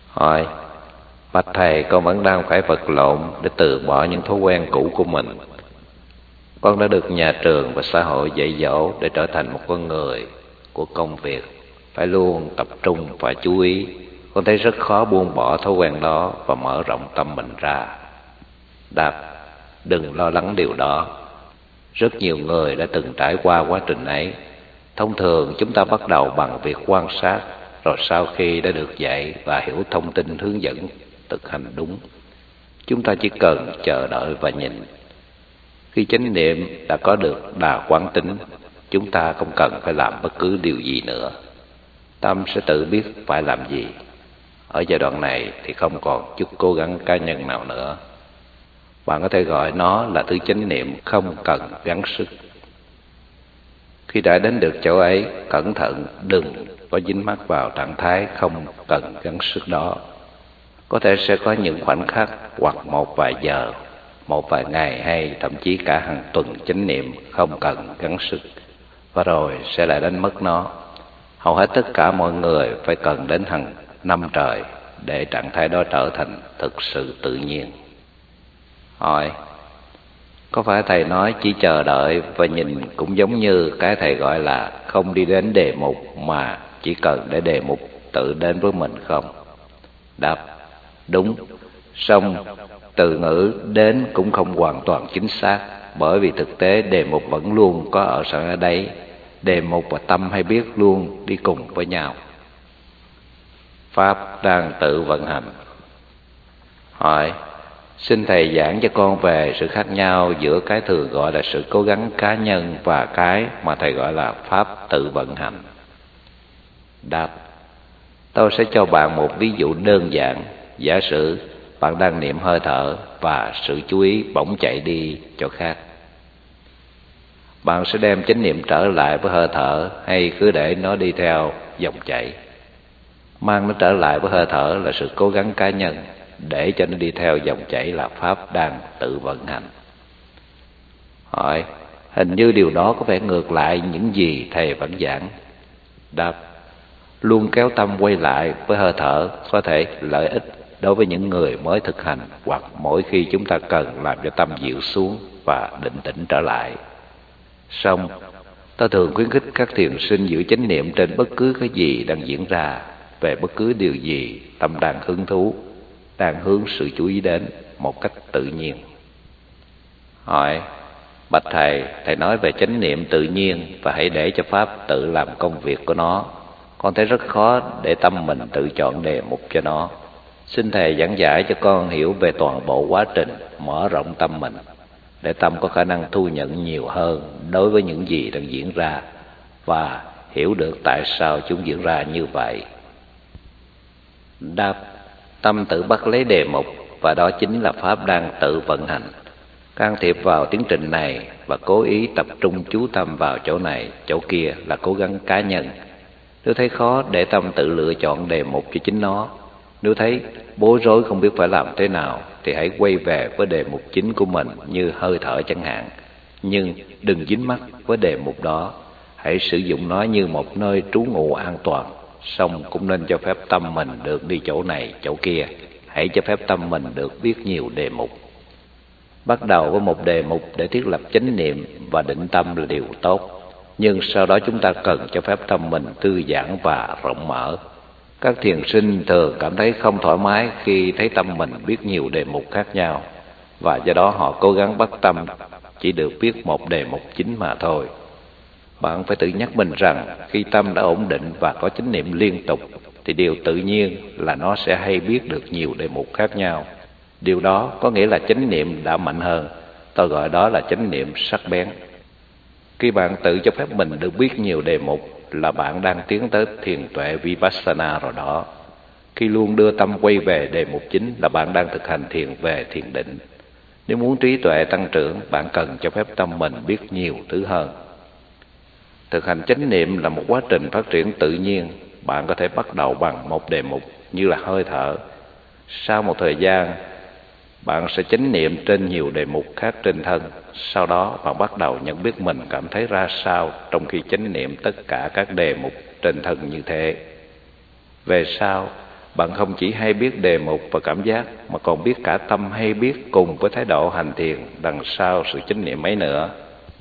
Hỏi: bạch thầy, con vẫn đang phải vật lộn để từ bỏ những thói quen cũ của mình. Con đã được nhà trường và xã hội dạy dỗ để trở thành một con người của công việc, phải luôn tập trung và chú ý. Con thấy rất khó buông bỏ thói quen đó và mở rộng tâm mình ra. Đáp: đừng lo lắng điều đó. Rất nhiều người đã từng trải qua quá trình ấy. Thông thường chúng ta bắt đầu bằng việc quan sát, rồi sau khi đã được dạy và hiểu thông tin hướng dẫn thực hành đúng, chúng ta chỉ cần chờ đợi và nhìn. Khi chánh niệm đã có được đà quán tính, chúng ta không cần phải làm bất cứ điều gì nữa. Tâm sẽ tự biết phải làm gì. Ở giai đoạn này thì không còn chút cố gắng cá nhân nào nữa. Bạn có thể gọi nó là thứ chánh niệm không cần gắng sức. Khi đã đến được chỗ ấy, cẩn thận đừng có dính mắc vào trạng thái không cần gắng sức đó. Có thể sẽ có những khoảnh khắc hoặc một vài giờ, một vài ngày hay thậm chí cả hàng tuần chánh niệm không cần gắng sức, và rồi sẽ lại đánh mất nó. Hầu hết tất cả mọi người phải cần đến hàng năm trời để trạng thái đó trở thành thực sự tự nhiên. Hỏi: có phải thầy nói chỉ chờ đợi và nhìn cũng giống như cái thầy gọi là không đi đến đề mục mà chỉ cần để đề mục tự đến với mình không? Đáp: đúng. Song từ ngữ đến cũng không hoàn toàn chính xác, bởi vì thực tế đề mục vẫn luôn có ở sẵn ở đấy. Đề mục và tâm hay biết luôn đi cùng với nhau. Pháp đang tự vận hành. Hỏi: xin thầy giảng cho con về sự khác nhau giữa cái thường gọi là sự cố gắng cá nhân và cái mà thầy gọi là pháp tự vận hành. Đáp: tôi sẽ cho bạn một ví dụ đơn giản. Giả sử bạn đang niệm hơi thở và sự chú ý bỗng chạy đi chỗ khác. Bạn sẽ đem chánh niệm trở lại với hơi thở hay cứ để nó đi theo dòng chảy? Mang nó trở lại với hơi thở là sự cố gắng cá nhân, để cho nó đi theo dòng chảy là pháp đang tự vận hành. Hỏi: hình như điều đó có vẻ ngược lại những gì thầy vẫn giảng. Đáp: luôn kéo tâm quay lại với hơi thở có thể lợi ích đối với những người mới thực hành, hoặc mỗi khi chúng ta cần làm cho tâm dịu xuống và định tĩnh trở lại. Song tôi thường khuyến khích các thiền sinh giữ chánh niệm trên bất cứ cái gì đang diễn ra, về bất cứ điều gì tâm đang hứng thú, đang hướng sự chú ý đến một cách tự nhiên. Hỏi: bạch thầy, thầy nói về chánh niệm tự nhiên và hãy để cho pháp tự làm công việc của nó. Con thấy rất khó để tâm mình tự chọn đề mục cho nó. Xin thầy giảng giải cho con hiểu về toàn bộ quá trình mở rộng tâm mình, để tâm có khả năng thu nhận nhiều hơn đối với những gì đang diễn ra, và hiểu được tại sao chúng diễn ra như vậy. Đáp: tâm tự bắt lấy đề mục, và đó chính là pháp đang tự vận hành. Can thiệp vào tiến trình này và cố ý tập trung chú tâm vào chỗ này, chỗ kia là cố gắng cá nhân. Nếu thấy khó để tâm tự lựa chọn đề mục cho chính nó, nếu thấy bối rối không biết phải làm thế nào, thì hãy quay về với đề mục chính của mình như hơi thở chẳng hạn. Nhưng đừng dính mắc với đề mục đó. Hãy sử dụng nó như một nơi trú ngụ an toàn. Song cũng nên cho phép tâm mình được đi chỗ này, chỗ kia. Hãy cho phép tâm mình được biết nhiều đề mục. Bắt đầu với một đề mục để thiết lập chánh niệm và định tâm là điều tốt. Nhưng sau đó chúng ta cần cho phép tâm mình thư giãn và rộng mở. Các thiền sinh thường cảm thấy không thoải mái khi thấy tâm mình biết nhiều đề mục khác nhau, và do đó họ cố gắng bắt tâm chỉ được biết một đề mục chính mà thôi. Bạn phải tự nhắc mình rằng khi tâm đã ổn định và có chánh niệm liên tục, thì điều tự nhiên là nó sẽ hay biết được nhiều đề mục khác nhau. Điều đó có nghĩa là chánh niệm đã mạnh hơn. Tôi gọi đó là chánh niệm sắc bén. Khi bạn tự cho phép mình được biết nhiều đề mục là bạn đang tiến tới thiền tuệ Vipassana rồi đó. Khi luôn đưa tâm quay về đề mục chính là bạn đang thực hành thiền về thiền định. Nếu muốn trí tuệ tăng trưởng, bạn cần cho phép tâm mình biết nhiều thứ hơn. Thực hành chánh niệm là một quá trình phát triển tự nhiên. Bạn có thể bắt đầu bằng một đề mục như là hơi thở. Sau một thời gian, bạn sẽ chánh niệm trên nhiều đề mục khác trên thân. Sau đó bạn bắt đầu nhận biết mình cảm thấy ra sao trong khi chánh niệm tất cả các đề mục trên thân như thế. Về sau, Bạn không chỉ hay biết đề mục và cảm giác, mà còn biết cả tâm hay biết cùng với thái độ hành thiền đằng sau sự chánh niệm ấy nữa.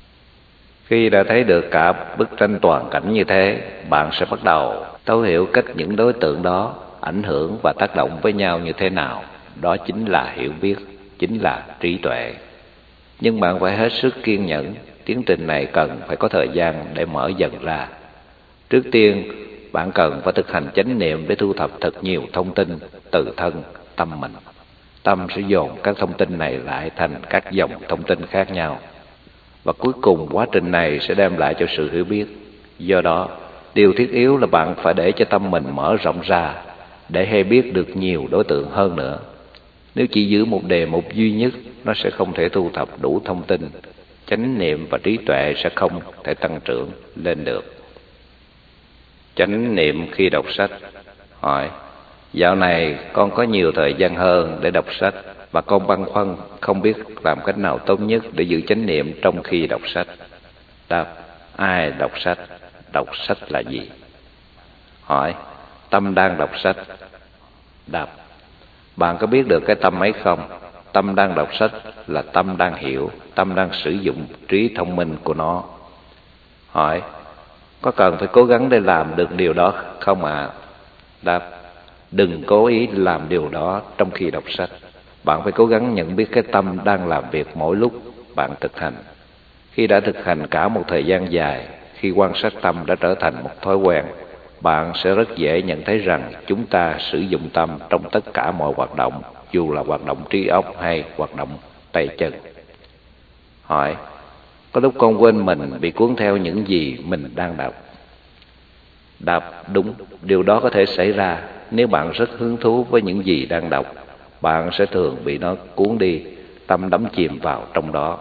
Khi đã thấy được cả bức tranh toàn cảnh như thế, bạn sẽ bắt đầu thấu hiểu cách những đối tượng đó ảnh hưởng và tác động với nhau như thế nào. Đó chính là hiểu biết, chính là trí tuệ. Nhưng bạn phải hết sức kiên nhẫn, tiến trình này cần phải có thời gian để mở dần ra. Trước tiên, bạn cần phải thực hành chánh niệm để thu thập thật nhiều thông tin từ thân, tâm mình. Tâm sẽ dồn các thông tin này lại thành các dòng thông tin khác nhau. Và cuối cùng quá trình này sẽ đem lại cho sự hiểu biết. Do đó, điều thiết yếu là bạn phải để cho tâm mình mở rộng ra, để hay biết được nhiều đối tượng hơn nữa. Nếu chỉ giữ một đề mục duy nhất, nó sẽ không thể thu thập đủ thông tin. Chánh niệm và trí tuệ sẽ không thể tăng trưởng lên được. Chánh niệm khi đọc sách. Hỏi: dạo này con có nhiều thời gian hơn để đọc sách, và con băn khoăn không biết làm cách nào tốt nhất để giữ chánh niệm trong khi đọc sách. Đáp: ai đọc sách? Đọc sách là gì? Hỏi: tâm đang đọc sách. Đáp: bạn có biết được cái tâm ấy không? Tâm đang đọc sách là tâm đang hiểu, tâm đang sử dụng trí thông minh của nó. Hỏi: có cần phải cố gắng để làm được điều đó không ạ? Đáp: đừng cố ý làm điều đó trong khi đọc sách. Bạn phải cố gắng nhận biết cái tâm đang làm việc mỗi lúc bạn thực hành. Khi đã thực hành cả một thời gian dài, khi quan sát tâm đã trở thành một thói quen, bạn sẽ rất dễ nhận thấy rằng chúng ta sử dụng tâm trong tất cả mọi hoạt động, dù là hoạt động trí óc hay hoạt động tay chân. Hỏi: có lúc con quên mình, bị cuốn theo những gì mình đang đọc. Đáp: đúng, điều đó có thể xảy ra. Nếu bạn rất hứng thú với những gì đang đọc, bạn sẽ thường bị nó cuốn đi, tâm đắm chìm vào trong đó.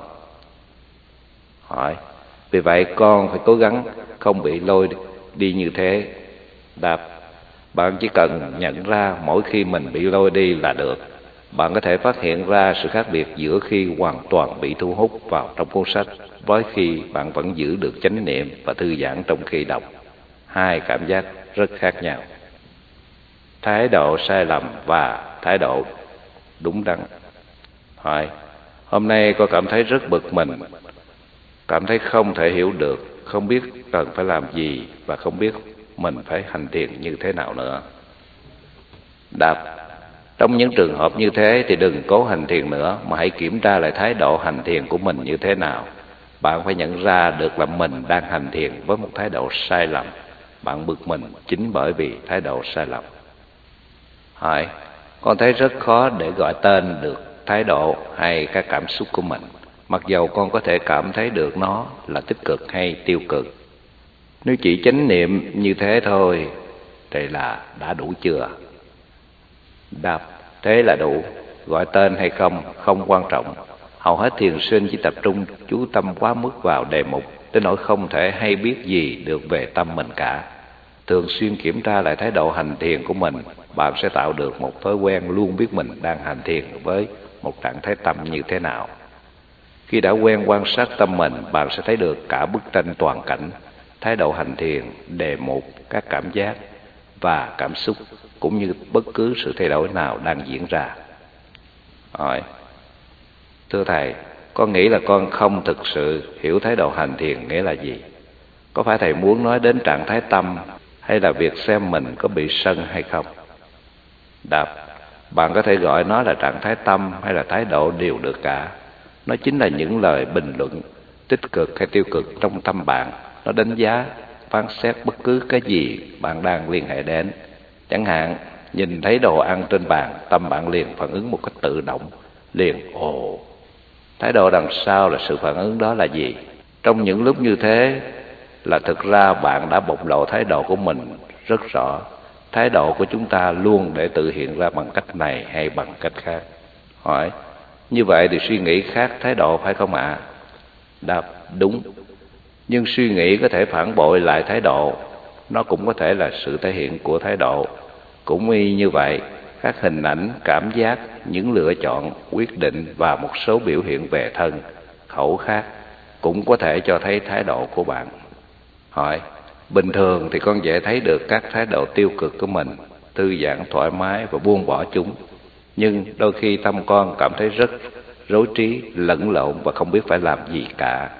Hỏi: vì vậy con phải cố gắng không bị lôi đi như thế. Đáp: bạn chỉ cần nhận ra mỗi khi mình bị lôi đi là được. Bạn có thể phát hiện ra sự khác biệt giữa khi hoàn toàn bị thu hút vào trong cuốn sách với khi bạn vẫn giữ được chánh niệm và thư giãn trong khi đọc. Hai cảm giác rất khác nhau. Thái độ sai lầm và thái độ đúng đắn. Hỏi: hôm nay con cảm thấy rất bực mình, cảm thấy không thể hiểu được, không biết cần phải làm gì và không biết mình phải hành thiền như thế nào nữa. Đáp: trong những trường hợp như thế thì đừng cố hành thiền nữa, mà hãy kiểm tra lại thái độ hành thiền của mình như thế nào. Bạn phải nhận ra được là mình đang hành thiền với một thái độ sai lầm. Bạn bực mình chính bởi vì thái độ sai lầm. Hỏi: con thấy rất khó để gọi tên được thái độ hay các cảm xúc của mình, mặc dầu con có thể cảm thấy được nó là tích cực hay tiêu cực. Nếu chỉ chánh niệm như thế thôi thì là đã đủ chưa? Đáp: thế là đủ. Gọi tên hay không không quan trọng. Hầu hết thiền sinh chỉ tập trung chú tâm quá mức vào đề mục tới nỗi không thể hay biết gì được về tâm mình cả. Thường xuyên kiểm tra lại thái độ hành thiền của mình, bạn sẽ tạo được một thói quen luôn biết mình đang hành thiền với một trạng thái tâm như thế nào. Khi đã quen quan sát tâm mình, bạn sẽ thấy được cả bức tranh toàn cảnh, thái độ hành thiền, đề mục, các cảm giác và cảm xúc, cũng như bất cứ sự thay đổi nào đang diễn ra. Hỏi: thưa thầy, con nghĩ là con không thực sự hiểu thái độ hành thiền nghĩa là gì. Có phải thầy muốn nói đến trạng thái tâm hay là việc xem mình có bị sân hay không? Đáp: bạn có thể gọi nó là trạng thái tâm hay là thái độ đều được cả. Nó chính là những lời bình luận tích cực hay tiêu cực trong tâm bạn. Nó đánh giá, phán xét bất cứ cái gì bạn đang liên hệ đến. Chẳng hạn, nhìn thấy đồ ăn trên bàn, tâm bạn liền phản ứng một cách tự động, liền ồ. Thái độ đằng sau là sự phản ứng đó là gì? Trong những lúc như thế là thực ra bạn đã bộc lộ thái độ của mình rất rõ. Thái độ của chúng ta luôn để tự hiện ra bằng cách này hay bằng cách khác. Hỏi: như vậy thì suy nghĩ khác thái độ phải không ạ? Đáp: đúng. Nhưng suy nghĩ có thể phản bội lại thái độ. Nó cũng có thể là sự thể hiện của thái độ. Cũng y như vậy, các hình ảnh, cảm giác, những lựa chọn, quyết định và một số biểu hiện về thân, khẩu khác cũng có thể cho thấy thái độ của bạn. Hỏi: bình thường thì con dễ thấy được các thái độ tiêu cực của mình, thư giãn thoải mái và buông bỏ chúng. Nhưng đôi khi tâm con cảm thấy rất rối trí, lẫn lộn và không biết phải làm gì cả.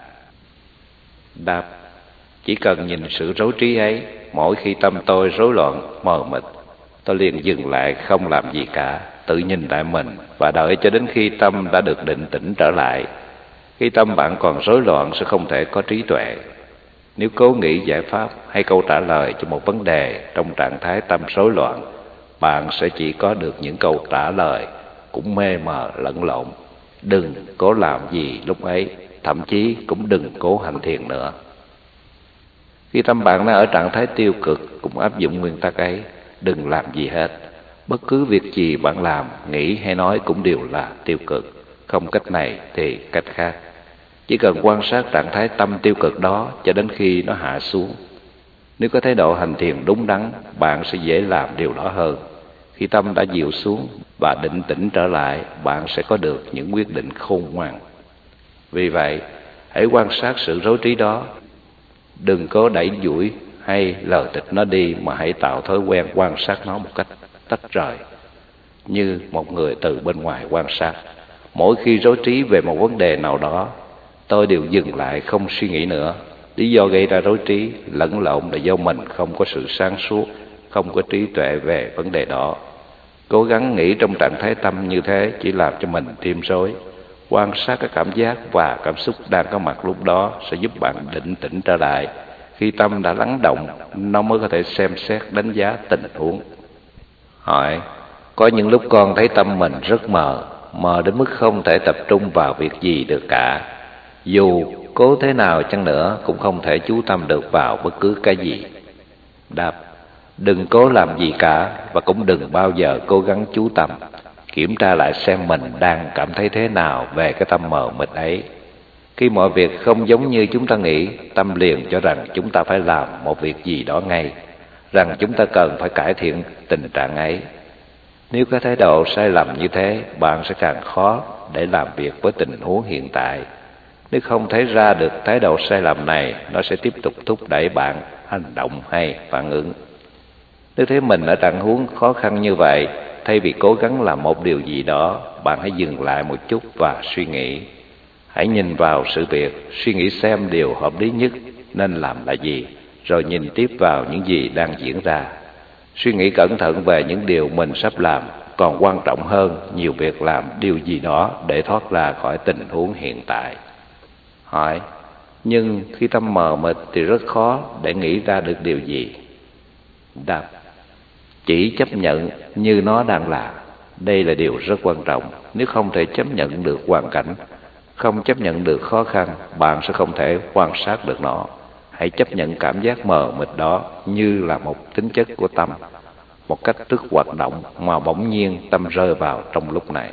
Đáp: chỉ cần nhìn sự rối trí ấy, mỗi khi tâm tôi rối loạn, mờ mịt, tôi liền dừng lại không làm gì cả, tự nhìn lại mình và đợi cho đến khi tâm đã được định tĩnh trở lại. Khi tâm bạn còn rối loạn sẽ không thể có trí tuệ. Nếu cố nghĩ giải pháp hay câu trả lời cho một vấn đề trong trạng thái tâm rối loạn, bạn sẽ chỉ có được những câu trả lời cũng mê mờ lẫn lộn. Đừng cố làm gì lúc ấy, thậm chí cũng đừng cố hành thiền nữa. Khi tâm bạn đang ở trạng thái tiêu cực, cũng áp dụng nguyên tắc ấy, đừng làm gì hết. Bất cứ việc gì bạn làm, nghĩ hay nói cũng đều là tiêu cực, không cách này thì cách khác. Chỉ cần quan sát trạng thái tâm tiêu cực đó cho đến khi nó hạ xuống. Nếu có thái độ hành thiền đúng đắn, bạn sẽ dễ làm điều đó hơn. Khi tâm đã dịu xuống và định tĩnh trở lại, bạn sẽ có được những quyết định khôn ngoan. Vì vậy, hãy quan sát sự rối trí đó. Đừng có đẩy duỗi hay lờ tịch nó đi, mà hãy tạo thói quen quan sát nó một cách tách rời, như một người từ bên ngoài quan sát. Mỗi khi rối trí về một vấn đề nào đó, tôi đều dừng lại không suy nghĩ nữa. Lý do gây ra rối trí, lẫn lộn là do mình không có sự sáng suốt, không có trí tuệ về vấn đề đó. Cố gắng nghĩ trong trạng thái tâm như thế chỉ làm cho mình thêm rối. Quan sát các cảm giác và cảm xúc đang có mặt lúc đó sẽ giúp bạn định tĩnh trở lại. Khi tâm đã lắng động, nó mới có thể xem xét đánh giá tình huống. Hỏi: có những lúc con thấy tâm mình rất mờ đến mức không thể tập trung vào việc gì được cả. Dù cố thế nào chăng nữa cũng không thể chú tâm được vào bất cứ cái gì. Đáp: đừng cố làm gì cả và cũng đừng bao giờ cố gắng chú tâm. Kiểm tra lại xem mình đang cảm thấy thế nào về cái tâm mờ mịt ấy. Khi mọi việc không giống như chúng ta nghĩ, tâm liền cho rằng chúng ta phải làm một việc gì đó ngay, rằng chúng ta cần phải cải thiện tình trạng ấy. Nếu có thái độ sai lầm như thế, bạn sẽ càng khó để làm việc với tình huống hiện tại. Nếu không thấy ra được thái độ sai lầm này, nó sẽ tiếp tục thúc đẩy bạn hành động hay phản ứng. Nếu thấy mình ở trạng huống khó khăn như vậy, thay vì cố gắng làm một điều gì đó, bạn hãy dừng lại một chút và suy nghĩ. Hãy nhìn vào sự việc, suy nghĩ xem điều hợp lý nhất nên làm là gì, rồi nhìn tiếp vào những gì đang diễn ra. Suy nghĩ cẩn thận về những điều mình sắp làm, còn quan trọng hơn nhiều việc làm điều gì đó để thoát ra khỏi tình huống hiện tại. Hỏi: nhưng khi tâm mờ mịt thì rất khó để nghĩ ra được điều gì. Đáp: chỉ chấp nhận như nó đang là. Đây là điều rất quan trọng. Nếu không thể chấp nhận được hoàn cảnh, không chấp nhận được khó khăn, bạn sẽ không thể quan sát được nó. Hãy chấp nhận cảm giác mờ mịt đó như là một tính chất của tâm, một cách thức hoạt động mà bỗng nhiên tâm rơi vào trong lúc này.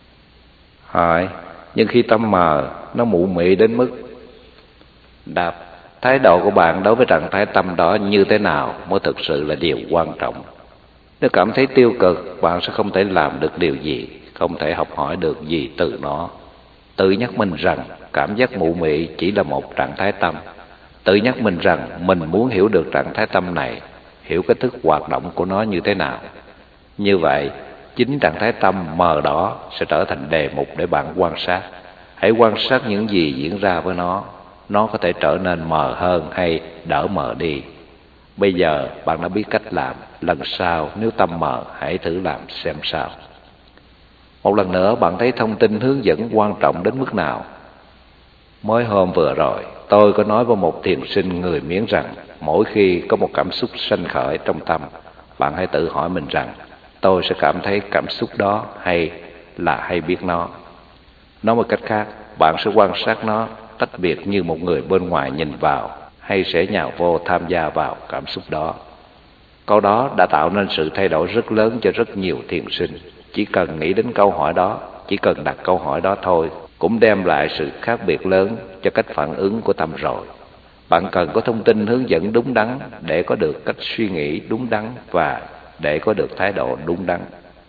Hỏi: nhưng khi tâm mờ, nó mụ mị đến mức. Đáp: thái độ của bạn đối với trạng thái tâm đó như thế nào mới thực sự là điều quan trọng. Nếu cảm thấy tiêu cực, bạn sẽ không thể làm được điều gì, không thể học hỏi được gì từ nó. Tự nhắc mình rằng cảm giác mụ mị chỉ là một trạng thái tâm. Tự nhắc mình rằng mình muốn hiểu được trạng thái tâm này, hiểu cách thức hoạt động của nó như thế nào. Như vậy, chính trạng thái tâm mờ đó sẽ trở thành đề mục để bạn quan sát. Hãy quan sát những gì diễn ra với nó. Nó có thể trở nên mờ hơn hay đỡ mờ đi. Bây giờ bạn đã biết cách làm, lần sau nếu tâm mờ hãy thử làm xem sao. Một lần nữa, bạn thấy thông tin hướng dẫn quan trọng đến mức nào? Mới hôm vừa rồi, tôi có nói với một thiền sinh người Miến rằng mỗi khi có một cảm xúc sanh khởi trong tâm, bạn hãy tự hỏi mình rằng tôi sẽ cảm thấy cảm xúc đó hay biết nó. Nói một cách khác, bạn sẽ quan sát nó tách biệt như một người bên ngoài nhìn vào, hay sẽ nhào vô tham gia vào cảm xúc đó. Câu đó đã tạo nên sự thay đổi rất lớn cho rất nhiều thiền sinh. Chỉ cần nghĩ đến câu hỏi đó, chỉ cần đặt câu hỏi đó thôi, cũng đem lại sự khác biệt lớn cho cách phản ứng của tâm rồi. Bạn cần có thông tin hướng dẫn đúng đắn để có được cách suy nghĩ đúng đắn và để có được thái độ đúng đắn.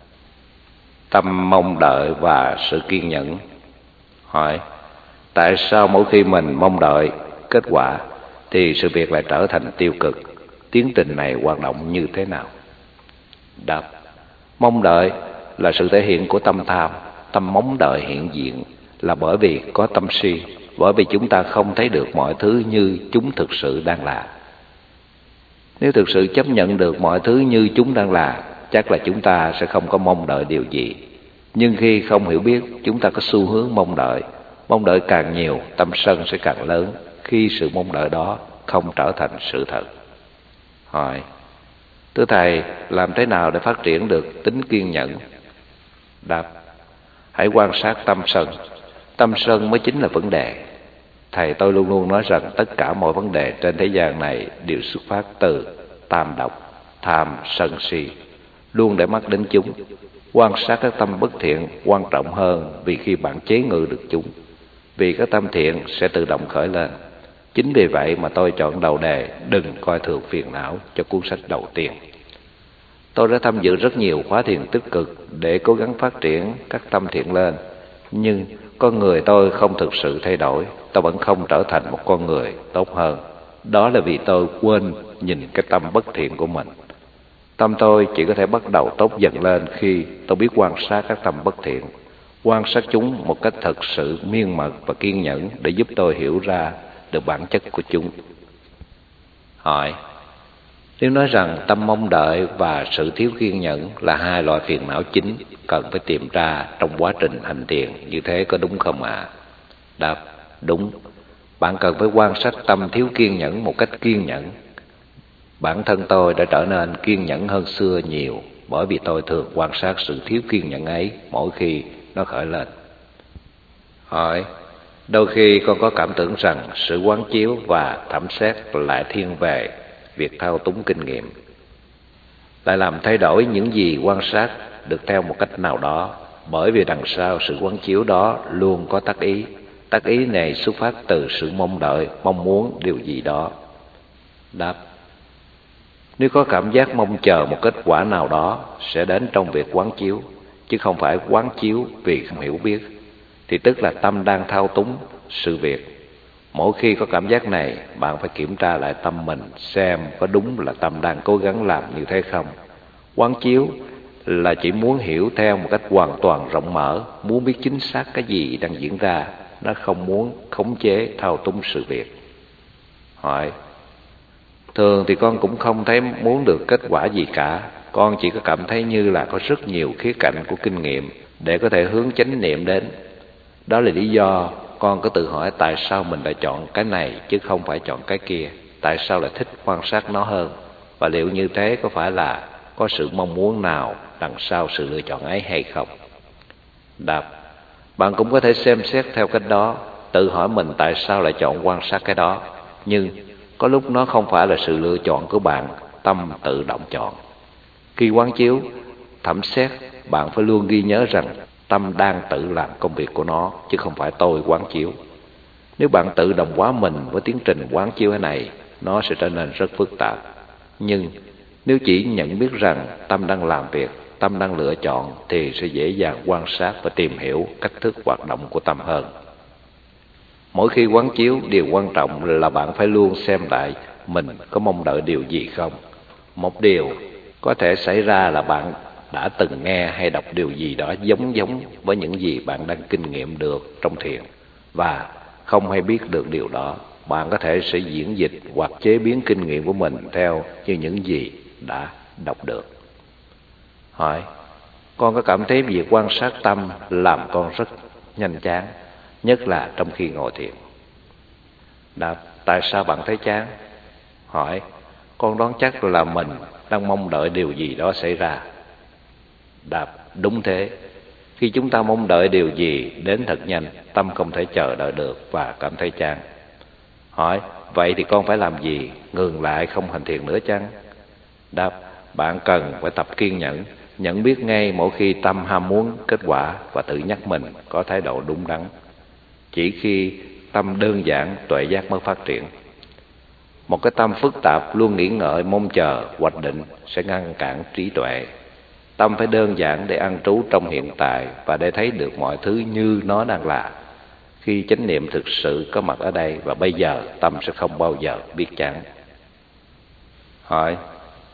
Tâm mong đợi và sự kiên nhẫn. Hỏi: tại sao mỗi khi mình mong đợi kết quả thì sự việc lại trở thành tiêu cực? Tiến trình này hoạt động như thế nào? Đáp: mong đợi là sự thể hiện của tâm tham. Tâm mong đợi hiện diện là bởi vì có tâm si, bởi vì chúng ta không thấy được mọi thứ như chúng thực sự đang là. Nếu thực sự chấp nhận được mọi thứ như chúng đang là, chắc là chúng ta sẽ không có mong đợi điều gì. Nhưng khi không hiểu biết, chúng ta có xu hướng mong đợi. Mong đợi càng nhiều, tâm sân sẽ càng lớn khi sự mong đợi đó không trở thành sự thật. Hỏi: thưa Thầy, làm thế nào để phát triển được tính kiên nhẫn? Đáp: hãy quan sát tâm sân. Tâm sân mới chính là vấn đề. Thầy tôi luôn luôn nói rằng tất cả mọi vấn đề trên thế gian này đều xuất phát từ tam độc, tham, sân, si. Luôn để mắt đến chúng. Quan sát các tâm bất thiện quan trọng hơn, vì khi bạn chế ngự được chúng, vì các tâm thiện sẽ tự động khởi lên. Chính vì vậy mà tôi chọn đầu đề đừng coi thường phiền não cho cuốn sách đầu tiên. Tôi đã tham dự rất nhiều khóa thiền tích cực để cố gắng phát triển các tâm thiện lên, nhưng con người tôi không thực sự thay đổi. Tôi vẫn không trở thành một con người tốt hơn. Đó là vì tôi quên nhìn cái tâm bất thiện của mình. Tâm tôi chỉ có thể bắt đầu tốt dần lên khi tôi biết quan sát các tâm bất thiện, quan sát chúng một cách thật sự miên mật và kiên nhẫn để giúp tôi hiểu ra được bản chất của chúng. Hỏi: nếu nói rằng tâm mong đợi và sự thiếu kiên nhẫn là hai loại phiền não chính cần phải tìm ra trong quá trình hành thiền, như thế có đúng không ạ? Đáp: đúng. Bạn cần phải quan sát tâm thiếu kiên nhẫn một cách kiên nhẫn. Bản thân tôi đã trở nên kiên nhẫn hơn xưa nhiều, bởi vì tôi thường quan sát sự thiếu kiên nhẫn ấy mỗi khi nó khởi lên. Hỏi: đôi khi con có cảm tưởng rằng sự quán chiếu và thẩm xét lại thiên về việc thao túng kinh nghiệm, lại làm thay đổi những gì quan sát được theo một cách nào đó, bởi vì đằng sau sự quán chiếu đó luôn có tác ý. Tác ý này xuất phát từ sự mong đợi, mong muốn điều gì đó. Đáp: nếu có cảm giác mong chờ một kết quả nào đó sẽ đến trong việc quán chiếu, chứ không phải quán chiếu vì không hiểu biết, thì tức là tâm đang thao túng sự việc. Mỗi khi có cảm giác này, bạn phải kiểm tra lại tâm mình xem có đúng là tâm đang cố gắng làm như thế không. Quán chiếu là chỉ muốn hiểu theo một cách hoàn toàn rộng mở, muốn biết chính xác cái gì đang diễn ra, nó không muốn khống chế thao túng sự việc. Hỏi: thường thì con cũng không thấy muốn được kết quả gì cả. Con chỉ có cảm thấy như là có rất nhiều khía cạnh của kinh nghiệm để có thể hướng chánh niệm đến. Đó là lý do con có tự hỏi tại sao mình lại chọn cái này chứ không phải chọn cái kia. Tại sao lại thích quan sát nó hơn? Và liệu như thế có phải là có sự mong muốn nào đằng sau sự lựa chọn ấy hay không? Đáp: bạn cũng có thể xem xét theo cách đó, tự hỏi mình tại sao lại chọn quan sát cái đó. Nhưng có lúc nó không phải là sự lựa chọn của bạn, tâm tự động chọn. Khi quán chiếu, thẩm xét, bạn phải luôn ghi nhớ rằng tâm đang tự làm công việc của nó, chứ không phải tôi quán chiếu. Nếu bạn tự đồng hóa mình với tiến trình quán chiếu này, nó sẽ trở nên rất phức tạp. Nhưng nếu chỉ nhận biết rằng tâm đang làm việc, tâm đang lựa chọn, thì sẽ dễ dàng quan sát và tìm hiểu cách thức hoạt động của tâm hơn. Mỗi khi quán chiếu, điều quan trọng là bạn phải luôn xem lại mình có mong đợi điều gì không. Một điều có thể xảy ra là bạn đã từng nghe hay đọc điều gì đó giống với những gì bạn đang kinh nghiệm được trong thiền, và không hay biết được điều đó. Bạn có thể sẽ diễn dịch hoặc chế biến kinh nghiệm của mình theo như những gì đã đọc được. Hỏi: con có cảm thấy việc quan sát tâm làm con rất nhanh chán, nhất là trong khi ngồi thiền? Đáp: tại sao bạn thấy chán? Hỏi: con đoán chắc là mình đang mong đợi điều gì đó xảy ra. Đáp: đúng thế. Khi chúng ta mong đợi điều gì đến thật nhanh, tâm không thể chờ đợi được và cảm thấy chán. Hỏi: vậy thì con phải làm gì? Ngừng lại không hành thiền nữa chăng? Đáp: bạn cần phải tập kiên nhẫn, nhận biết ngay mỗi khi tâm ham muốn kết quả và tự nhắc mình có thái độ đúng đắn. Chỉ khi tâm đơn giản, tuệ giác mới phát triển. Một cái tâm phức tạp luôn nghĩ ngợi, mong chờ, hoạch định sẽ ngăn cản trí tuệ. Tâm phải đơn giản để an trú trong hiện tại và để thấy được mọi thứ như nó đang là. Khi chánh niệm thực sự có mặt ở đây và bây giờ, tâm sẽ không bao giờ biết chán. Hỏi: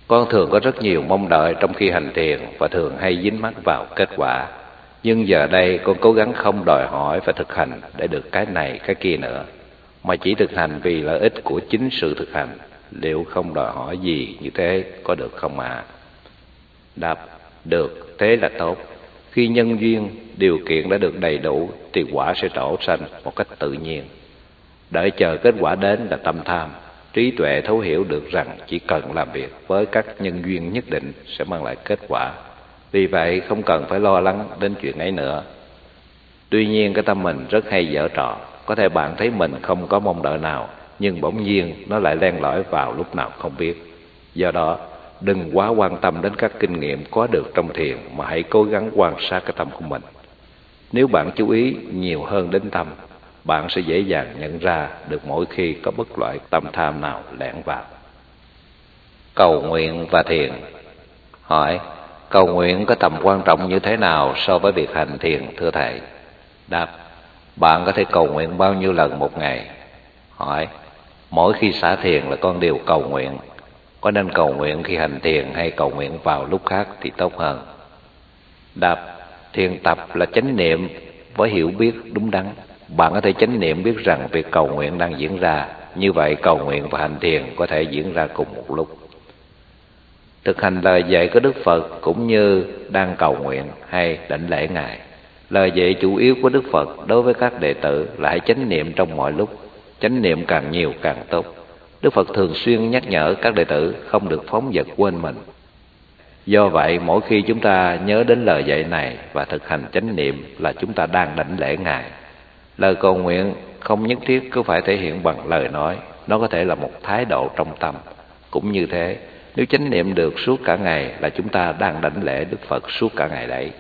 Con thường có rất nhiều mong đợi trong khi hành thiền và thường hay dính mắc vào kết quả. Nhưng giờ đây con cố gắng không đòi hỏi và thực hành để được cái này cái kia nữa, mà chỉ thực hành vì lợi ích của chính sự thực hành. Liệu không đòi hỏi gì như thế có được không ạ? Đáp: được, thế là tốt. Khi nhân duyên, điều kiện đã được đầy đủ thì quả sẽ trổ sanh một cách tự nhiên. Đợi chờ kết quả đến là tâm tham. Trí tuệ thấu hiểu được rằng chỉ cần làm việc với các nhân duyên nhất định sẽ mang lại kết quả. Vì vậy không cần phải lo lắng đến chuyện ấy nữa. Tuy nhiên cái tâm mình rất hay giở trò. Có thể bạn thấy mình không có mong đợi nào, nhưng bỗng nhiên nó lại len lỏi vào lúc nào không biết. Do đó đừng quá quan tâm đến các kinh nghiệm có được trong thiền, mà hãy cố gắng quan sát cái tâm của mình. Nếu bạn chú ý nhiều hơn đến tâm, bạn sẽ dễ dàng nhận ra được mỗi khi có bất loại tâm tham nào lẻn vào. Cầu nguyện và thiền. Hỏi: cầu nguyện có tầm quan trọng như thế nào so với việc hành thiền, thưa thầy? Đáp: bạn có thể cầu nguyện bao nhiêu lần một ngày? Hỏi: mỗi khi xả thiền là con đều cầu nguyện. Có nên cầu nguyện khi hành thiền hay cầu nguyện vào lúc khác thì tốt hơn? Đáp: thiền tập là chánh niệm với hiểu biết đúng đắn. Bạn có thể chánh niệm biết rằng việc cầu nguyện đang diễn ra. Như vậy cầu nguyện và hành thiền có thể diễn ra cùng một lúc. Thực hành lời dạy của Đức Phật cũng như đang cầu nguyện hay đảnh lễ Ngài. Lời dạy chủ yếu của Đức Phật đối với các đệ tử là hãy chánh niệm trong mọi lúc. Chánh niệm càng nhiều càng tốt. Đức Phật thường xuyên nhắc nhở các đệ tử không được phóng dật quên mình. Do vậy mỗi khi chúng ta nhớ đến lời dạy này và thực hành chánh niệm là chúng ta đang đảnh lễ Ngài. Lời cầu nguyện không nhất thiết cứ phải thể hiện bằng lời nói, nó có thể là một thái độ trong tâm. Cũng như thế, nếu chánh niệm được suốt cả ngày là chúng ta đang đảnh lễ Đức Phật suốt cả ngày đấy.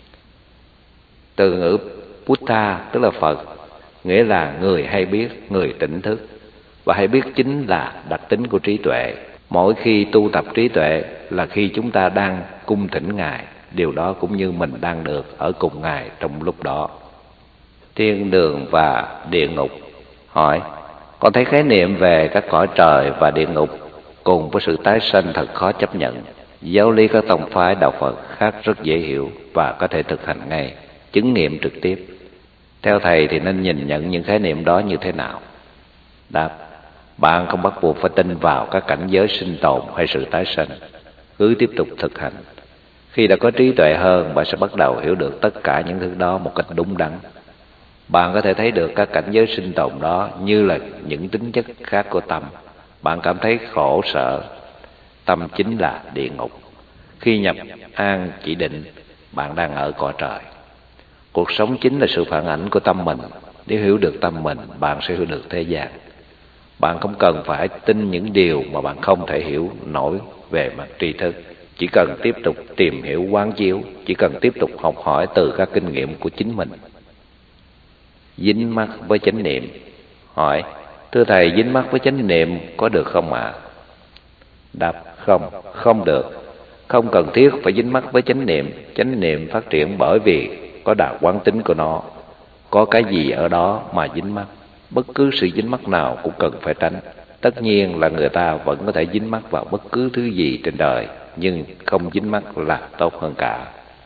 Từ ngữ Buddha tức là Phật, nghĩa là người hay biết, người tỉnh thức. Và hay biết chính là đặc tính của trí tuệ. Mỗi khi tu tập trí tuệ là khi chúng ta đang cung thỉnh Ngài. Điều đó cũng như mình đang được ở cùng Ngài trong lúc đó. Thiên đường và địa ngục. Hỏi: con thấy khái niệm về các cõi trời và địa ngục cùng với sự tái sanh thật khó chấp nhận. Giáo lý các tông phái đạo Phật khác rất dễ hiểu và có thể thực hành ngay, chứng nghiệm trực tiếp. Theo thầy thì nên nhìn nhận những khái niệm đó như thế nào? Đáp: bạn không bắt buộc phải tin vào các cảnh giới sinh tồn hay sự tái sanh. Cứ tiếp tục thực hành. Khi đã có trí tuệ hơn, bạn sẽ bắt đầu hiểu được tất cả những thứ đó một cách đúng đắn. Bạn có thể thấy được các cảnh giới sinh tồn đó như là những tính chất khác của tâm. Bạn cảm thấy khổ sở, tâm chính là địa ngục. Khi nhập an chỉ định, bạn đang ở cõi trời. Cuộc sống chính là sự phản ảnh của tâm mình. Nếu hiểu được tâm mình, bạn sẽ hiểu được thế gian. Bạn không cần phải tin những điều mà bạn không thể hiểu nổi về mặt tri thức. Chỉ cần tiếp tục tìm hiểu quán chiếu, chỉ cần tiếp tục học hỏi từ các kinh nghiệm của chính mình. Dính mắc với chánh niệm. Hỏi: thưa thầy, dính mắc với chánh niệm có được không ạ? Đáp: không được. Không cần thiết phải dính mắc với chánh niệm. Chánh niệm phát triển bởi vì có đạo quán tính của nó. Có cái gì ở đó mà dính mắc. Bất cứ sự dính mắc nào cũng cần phải tránh. Tất nhiên là người ta vẫn có thể dính mắc vào bất cứ thứ gì trên đời, nhưng không dính mắc là tốt hơn cả.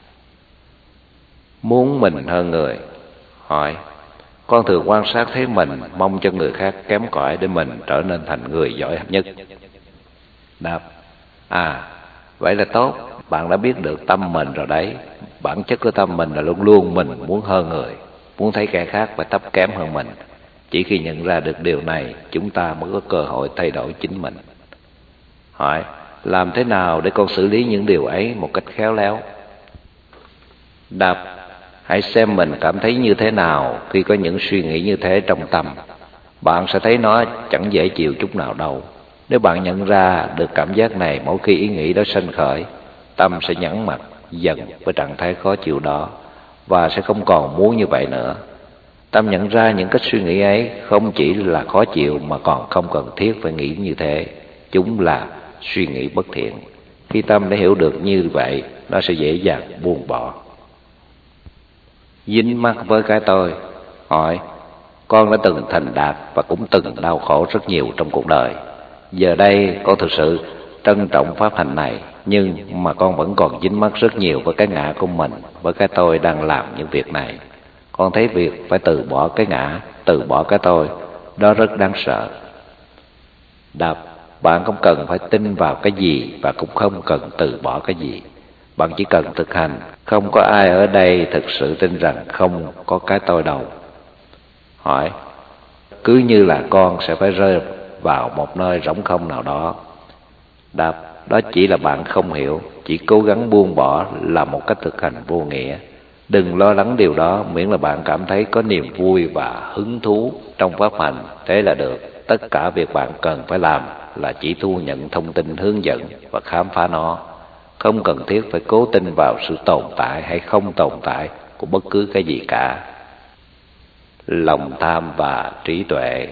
Muốn mình hơn người. Hỏi: con thường quan sát thấy mình mong cho người khác kém cỏi để mình trở nên thành người giỏi nhất. Đáp: vậy là tốt. Bạn đã biết được tâm mình rồi đấy. Bản chất của tâm mình là luôn luôn mình muốn hơn người, muốn thấy kẻ khác phải thấp kém hơn mình. Chỉ khi nhận ra được điều này, chúng ta mới có cơ hội thay đổi chính mình. Hỏi: làm thế nào để con xử lý những điều ấy một cách khéo léo? Đáp: hãy xem mình cảm thấy như thế nào khi có những suy nghĩ như thế trong tâm. Bạn sẽ thấy nó chẳng dễ chịu chút nào đâu. Nếu bạn nhận ra được cảm giác này mỗi khi ý nghĩ đó sanh khởi, tâm sẽ nhẵn mặt dần với trạng thái khó chịu đó và sẽ không còn muốn như vậy nữa. Tâm nhận ra những cách suy nghĩ ấy không chỉ là khó chịu mà còn không cần thiết phải nghĩ như thế. Chúng là suy nghĩ bất thiện. Khi tâm đã hiểu được như vậy, nó sẽ dễ dàng buông bỏ. Dính mắc với cái tôi. Hỏi: con đã từng thành đạt và cũng từng đau khổ rất nhiều trong cuộc đời. Giờ đây con thực sự trân trọng pháp hành này, nhưng mà con vẫn còn dính mắc rất nhiều với cái ngã của mình, với cái tôi đang làm những việc này. Con thấy việc phải từ bỏ cái ngã, từ bỏ cái tôi, đó rất đáng sợ. Đáp: bạn không cần phải tin vào cái gì và cũng không cần từ bỏ cái gì. Bạn chỉ cần thực hành. Không có ai ở đây thực sự tin rằng không có cái tôi đâu. Hỏi: cứ như là con sẽ phải rơi vào một nơi rỗng không nào đó. Đáp: đó chỉ là bạn không hiểu. Chỉ cố gắng buông bỏ là một cách thực hành vô nghĩa. Đừng lo lắng điều đó, miễn là bạn cảm thấy có niềm vui và hứng thú trong pháp hành, thế là được. Tất cả việc bạn cần phải làm là chỉ thu nhận thông tin hướng dẫn và khám phá nó. Không cần thiết phải cố tin vào sự tồn tại hay không tồn tại của bất cứ cái gì cả. Lòng tham và trí tuệ.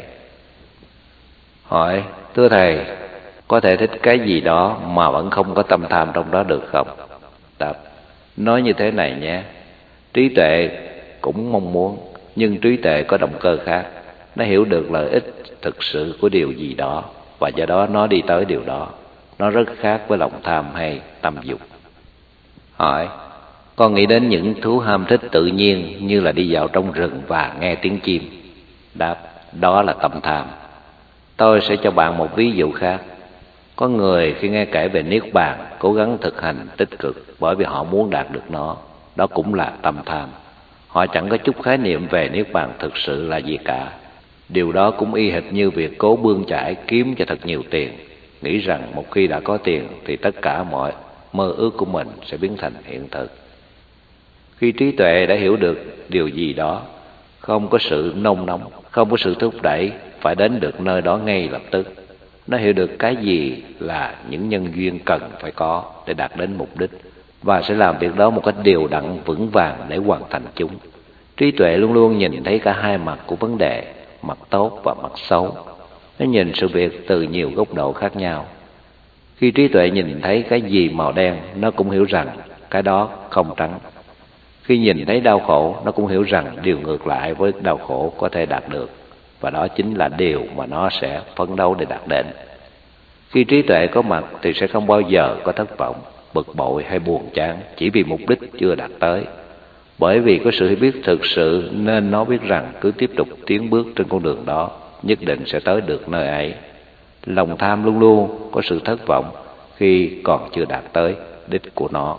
Hỏi: thưa thầy, có thể thích cái gì đó mà vẫn không có tâm tham trong đó được không? Đáp: nói như thế này nhé. Trí tuệ cũng mong muốn, nhưng trí tuệ có động cơ khác. Nó hiểu được lợi ích thực sự của điều gì đó, và do đó nó đi tới điều đó. Nó rất khác với lòng tham hay tâm dục. Hỏi: con nghĩ đến những thú ham thích tự nhiên như là đi vào trong rừng và nghe tiếng chim. Đáp: đó là tâm tham. Tôi sẽ cho bạn một ví dụ khác. Có người khi nghe kể về Niết Bàn cố gắng thực hành tích cực bởi vì họ muốn đạt được nó. Đó cũng là tâm tham. Họ chẳng có chút khái niệm về Niết Bàn thực sự là gì cả. Điều đó cũng y hệt như việc cố bươn chải kiếm cho thật nhiều tiền, nghĩ rằng một khi đã có tiền thì tất cả mọi mơ ước của mình sẽ biến thành hiện thực. Khi trí tuệ đã hiểu được điều gì đó, không có sự nôn nóng, không có sự thúc đẩy phải đến được nơi đó ngay lập tức. Nó hiểu được cái gì là những nhân duyên cần phải có để đạt đến mục đích, và sẽ làm việc đó một cách đều đặn vững vàng để hoàn thành chúng. Trí tuệ luôn luôn nhìn thấy cả hai mặt của vấn đề, mặt tốt và mặt xấu. Nó nhìn sự việc từ nhiều góc độ khác nhau. Khi trí tuệ nhìn thấy cái gì màu đen, nó cũng hiểu rằng cái đó không trắng. Khi nhìn thấy đau khổ, nó cũng hiểu rằng điều ngược lại với đau khổ có thể đạt được, và đó chính là điều mà nó sẽ phấn đấu để đạt đến. Khi trí tuệ có mặt thì sẽ không bao giờ có thất vọng, bực bội hay buồn chán chỉ vì mục đích chưa đạt tới. Bởi vì có sự hiểu biết thực sự nên nó biết rằng cứ tiếp tục tiến bước trên con đường đó, nhất định sẽ tới được nơi ấy. Lòng tham luôn luôn có sự thất vọng khi còn chưa đạt tới đích của nó.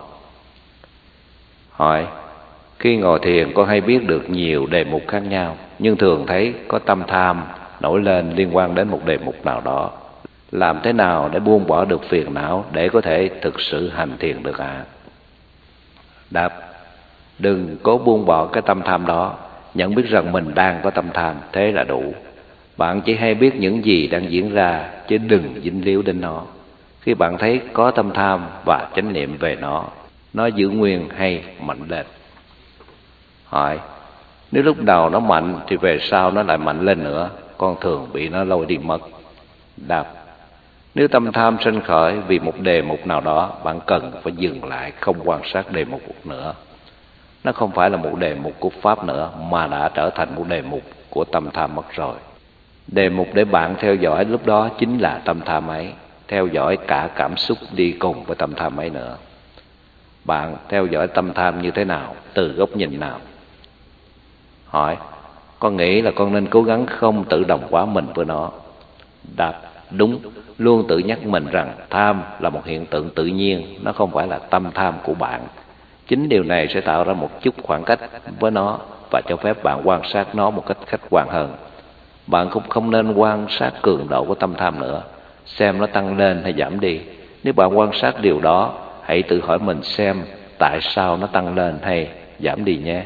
Hỏi: khi ngồi thiền con hay biết được nhiều đề mục khác nhau, nhưng thường thấy có tâm tham nổi lên liên quan đến một đề mục nào đó. Làm thế nào để buông bỏ được phiền não để có thể thực sự hành thiền được ạ? Đáp: đừng cố buông bỏ cái tâm tham đó, nhận biết rằng mình đang có tâm tham, thế là đủ. Bạn chỉ hay biết những gì đang diễn ra, chứ đừng dính líu đến nó. Khi bạn thấy có tâm tham và chánh niệm về nó giữ nguyên hay mạnh lên? Hỏi: nếu lúc đầu nó mạnh thì về sau nó lại mạnh lên nữa, con thường bị nó lôi đi mất. Đáp: nếu tâm tham sinh khởi vì một đề mục nào đó, bạn cần phải dừng lại, không quan sát đề mục nữa. Nó không phải là một đề mục của Pháp nữa, mà đã trở thành một đề mục của tâm tham mất rồi. Đề mục để bạn theo dõi lúc đó chính là tâm tham ấy, theo dõi cả cảm xúc đi cùng với tâm tham ấy nữa. Bạn theo dõi tâm tham như thế nào, từ góc nhìn nào? Hỏi: con nghĩ là con nên cố gắng không tự đồng hóa mình với nó. Đáp: đúng, luôn tự nhắc mình rằng tham là một hiện tượng tự nhiên, nó không phải là tâm tham của bạn. Chính điều này sẽ tạo ra một chút khoảng cách với nó và cho phép bạn quan sát nó một cách khách quan hơn. Bạn cũng không nên quan sát cường độ của tâm tham nữa, xem nó tăng lên hay giảm đi. Nếu bạn quan sát điều đó, hãy tự hỏi mình xem tại sao nó tăng lên hay giảm đi nhé.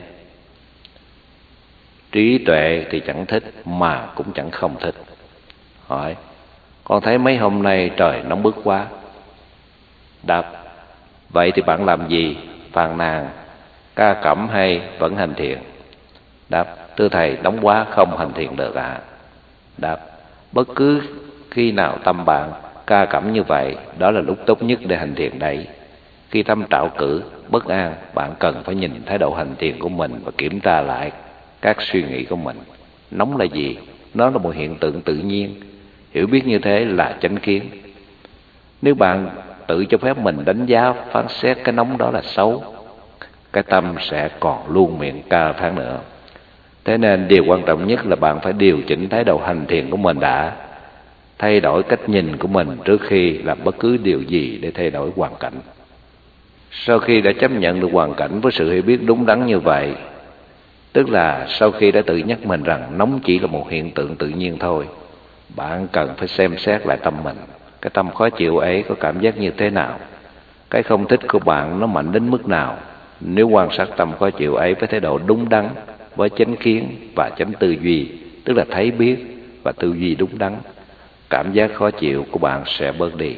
Trí tuệ thì chẳng thích mà cũng chẳng không thích. Hỏi: con thấy mấy hôm nay trời nóng bức quá. Đáp: vậy thì bạn làm gì? Phàn nàn, ca cẩm hay vẫn hành thiền? Đáp: thưa thầy, nóng quá không hành thiền được ạ. Đáp: bất cứ khi nào tâm bạn ca cẩm như vậy, đó là lúc tốt nhất để hành thiền đấy. Khi tâm trạo cử, bất an, bạn cần phải nhìn thái độ hành thiền của mình và kiểm tra lại các suy nghĩ của mình. Nóng là gì? Nó là một hiện tượng tự nhiên. Hiểu biết như thế là chánh kiến. Nếu bạn tự cho phép mình đánh giá phán xét cái nóng đó là xấu, cái tâm sẽ còn luôn miệng ca thán nữa. Thế nên điều quan trọng nhất là bạn phải điều chỉnh thái độ hành thiền của mình đã, thay đổi cách nhìn của mình trước khi làm bất cứ điều gì để thay đổi hoàn cảnh. Sau khi đã chấp nhận được hoàn cảnh với sự hiểu biết đúng đắn như vậy, tức là sau khi đã tự nhắc mình rằng nóng chỉ là một hiện tượng tự nhiên thôi, bạn cần phải xem xét lại tâm mình. Cái tâm khó chịu ấy có cảm giác như thế nào? Cái không thích của bạn nó mạnh đến mức nào? Nếu quan sát tâm khó chịu ấy với thái độ đúng đắn, với chánh kiến và chánh tư duy, tức là thấy biết và tư duy đúng đắn, cảm giác khó chịu của bạn sẽ bớt đi.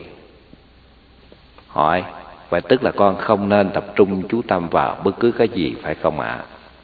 Hỏi: vậy tức là con không nên tập trung chú tâm vào bất cứ cái gì phải không ạ?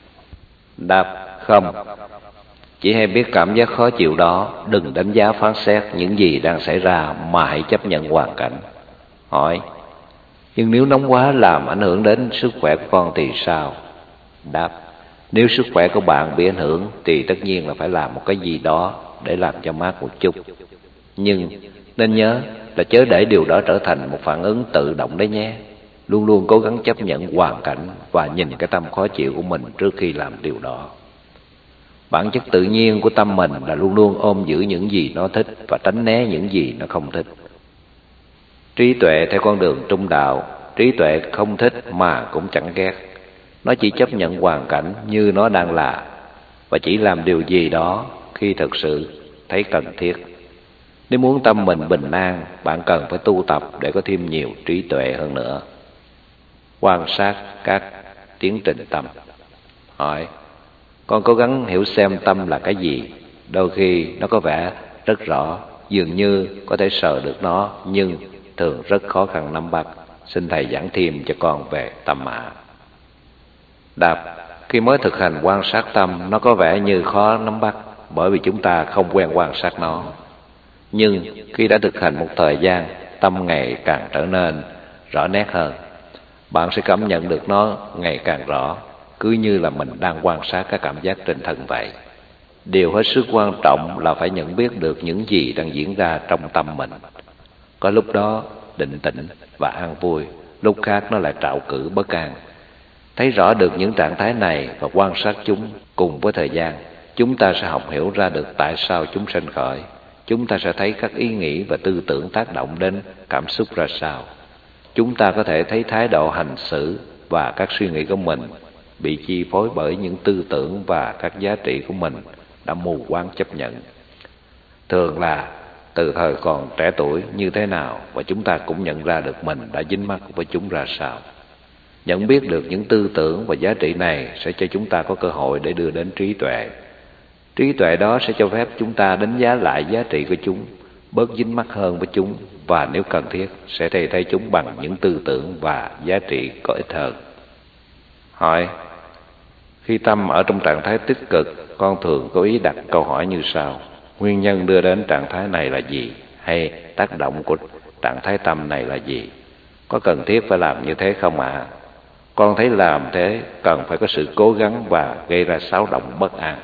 Đáp: không. Chỉ hãy biết cảm giác khó chịu đó, đừng đánh giá phán xét những gì đang xảy ra mà hãy chấp nhận hoàn cảnh. Hỏi: nhưng nếu nóng quá làm ảnh hưởng đến sức khỏe của con thì sao? Đáp: nếu sức khỏe của bạn bị ảnh hưởng thì tất nhiên là phải làm một cái gì đó để làm cho mát một chút. Nhưng nên nhớ là chớ để điều đó trở thành một phản ứng tự động đấy nhé. Luôn luôn cố gắng chấp nhận hoàn cảnh và nhìn cái tâm khó chịu của mình trước khi làm điều đó. Bản chất tự nhiên của tâm mình là luôn luôn ôm giữ những gì nó thích và tránh né những gì nó không thích. Trí tuệ theo con đường trung đạo, trí tuệ không thích mà cũng chẳng ghét. Nó chỉ chấp nhận hoàn cảnh như nó đang là và chỉ làm điều gì đó khi thực sự thấy cần thiết. Nếu muốn tâm mình bình an, bạn cần phải tu tập để có thêm nhiều trí tuệ hơn nữa. Quan sát các tiến trình tâm. Hỏi: con cố gắng hiểu xem tâm là cái gì. Đôi khi nó có vẻ rất rõ, dường như có thể sờ được nó, nhưng thường rất khó khăn nắm bắt. Xin thầy giảng thêm cho con về tâm ạ. Đáp: khi mới thực hành quan sát tâm, nó có vẻ như khó nắm bắt bởi vì chúng ta không quen quan sát nó. Nhưng khi đã thực hành một thời gian, tâm ngày càng trở nên rõ nét hơn. Bạn sẽ cảm nhận được nó ngày càng rõ, cứ như là mình đang quan sát các cảm giác trên thân vậy. Điều hết sức quan trọng là phải nhận biết được những gì đang diễn ra trong tâm mình. Có lúc đó định tĩnh và an vui, lúc khác nó lại trạo cử bất an. Thấy rõ được những trạng thái này và quan sát chúng cùng với thời gian, chúng ta sẽ học hiểu ra được tại sao chúng sinh khởi. Chúng ta sẽ thấy các ý nghĩ và tư tưởng tác động đến cảm xúc ra sao. Chúng ta có thể thấy thái độ hành xử và các suy nghĩ của mình bị chi phối bởi những tư tưởng và các giá trị của mình đã mù quáng chấp nhận. Thường là từ thời còn trẻ tuổi như thế nào, và chúng ta cũng nhận ra được mình đã dính mắc với chúng ra sao. Nhận biết được những tư tưởng và giá trị này sẽ cho chúng ta có cơ hội để đưa đến trí tuệ. Trí tuệ đó sẽ cho phép chúng ta đánh giá lại giá trị của chúng, bớt dính mắc hơn với chúng, và nếu cần thiết sẽ thay thế chúng bằng những tư tưởng và giá trị có ích hơn. Hỏi: khi tâm ở trong trạng thái tích cực, con thường có ý đặt câu hỏi như sau: nguyên nhân đưa đến trạng thái này là gì? Hay tác động của trạng thái tâm này là gì? Có cần thiết phải làm như thế không ạ? Con thấy làm thế cần phải có sự cố gắng và gây ra xáo động bất an.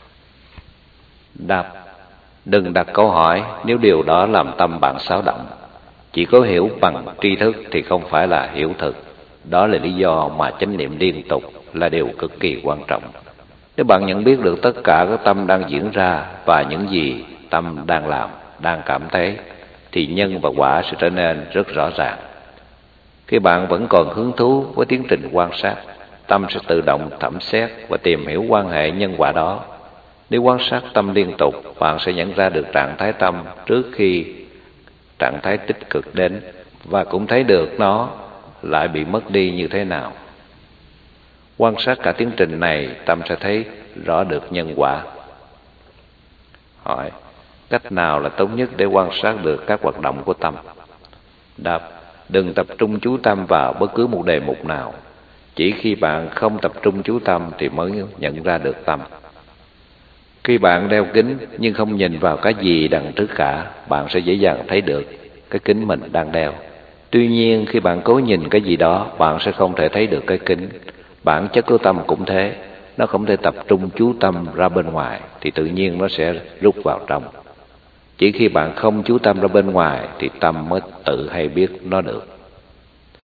Đáp: đừng đặt câu hỏi nếu điều đó làm tâm bạn xáo động. Chỉ có hiểu bằng tri thức thì không phải là hiểu thực. Đó là lý do mà chánh niệm liên tục là điều cực kỳ quan trọng. Nếu bạn nhận biết được tất cả các tâm đang diễn ra và những gì tâm đang làm, đang cảm thấy, thì nhân và quả sẽ trở nên rất rõ ràng. Khi bạn vẫn còn hứng thú với tiến trình quan sát, tâm sẽ tự động thẩm xét và tìm hiểu quan hệ nhân quả đó. Nếu quan sát tâm liên tục, bạn sẽ nhận ra được trạng thái tâm trước khi trạng thái tích cực đến, và cũng thấy được nó lại bị mất đi như thế nào. Quan sát cả tiến trình này, tâm sẽ thấy rõ được nhân quả. Hỏi: cách nào là tốt nhất để quan sát được các hoạt động của tâm? Đáp: đừng tập trung chú tâm vào bất cứ một đề mục nào. Chỉ khi bạn không tập trung chú tâm thì mới nhận ra được tâm. Khi bạn đeo kính nhưng không nhìn vào cái gì đằng trước cả, bạn sẽ dễ dàng thấy được cái kính mình đang đeo. Tuy nhiên, khi bạn cố nhìn cái gì đó, bạn sẽ không thể thấy được cái kính. Bản chất của tâm cũng thế, nó không thể tập trung chú tâm ra bên ngoài thì tự nhiên nó sẽ rút vào trong. Chỉ khi bạn không chú tâm ra bên ngoài thì tâm mới tự hay biết nó được.